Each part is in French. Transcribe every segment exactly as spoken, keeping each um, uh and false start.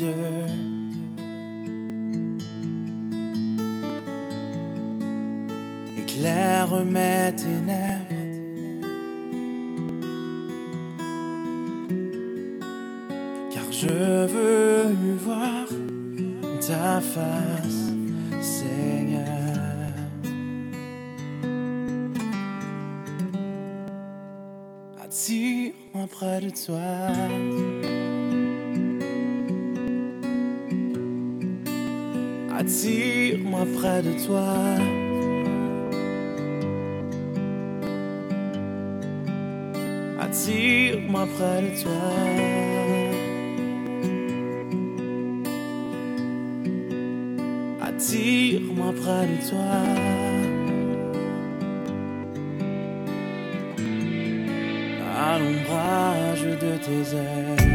Dieu. Éclaire mes ténèbres, car je veux voir ta face, Seigneur. Attire-moi près de toi, attire-moi près de toi. Attire-moi près de toi. Attire-moi près de toi. À l'ombrage de tes ailes.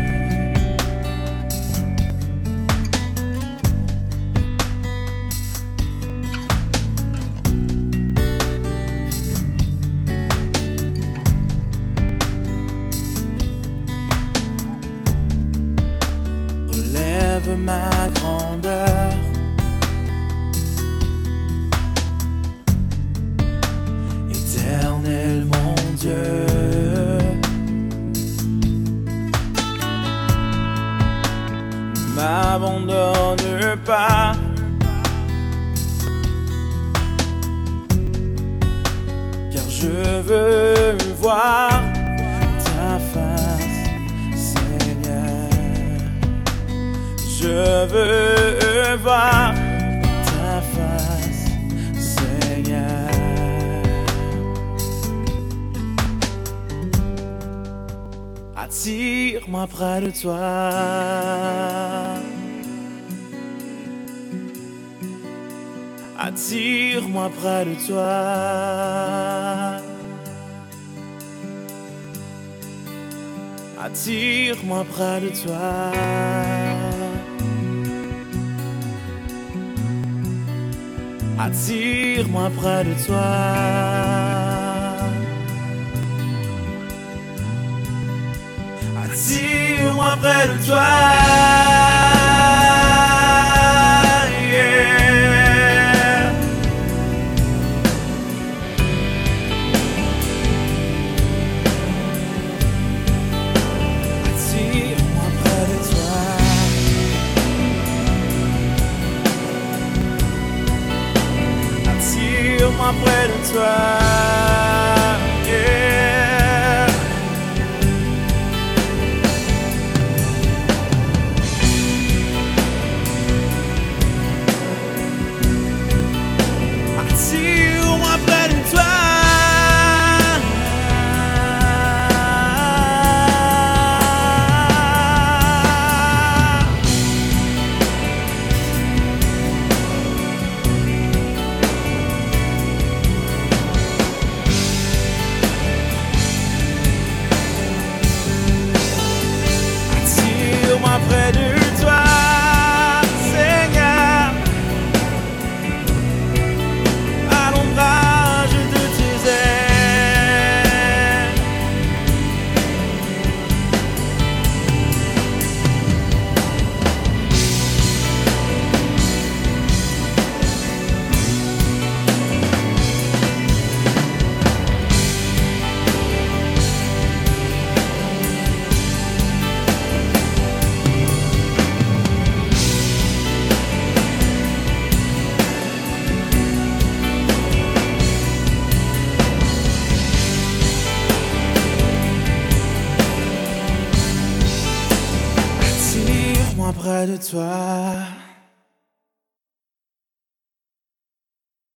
Relève ma grandeur, Éternel mon Dieu. Ne m'abandonne pas, car je veux voir ta face, Seigneur. Je veux voir ta face, Seigneur. Attire-moi près de toi. Attire-moi près de toi. Attire-moi près de toi. Attire-moi près de toi. Attire-moi près de toi. Yeah. Attire-moi près de toi. Attire-moi près de toi. Yeah. Attire-moi près de toi. Attire-moi près de toi, Seigneur, à l'ombrage de tes ailes. Attire-moi près de toi.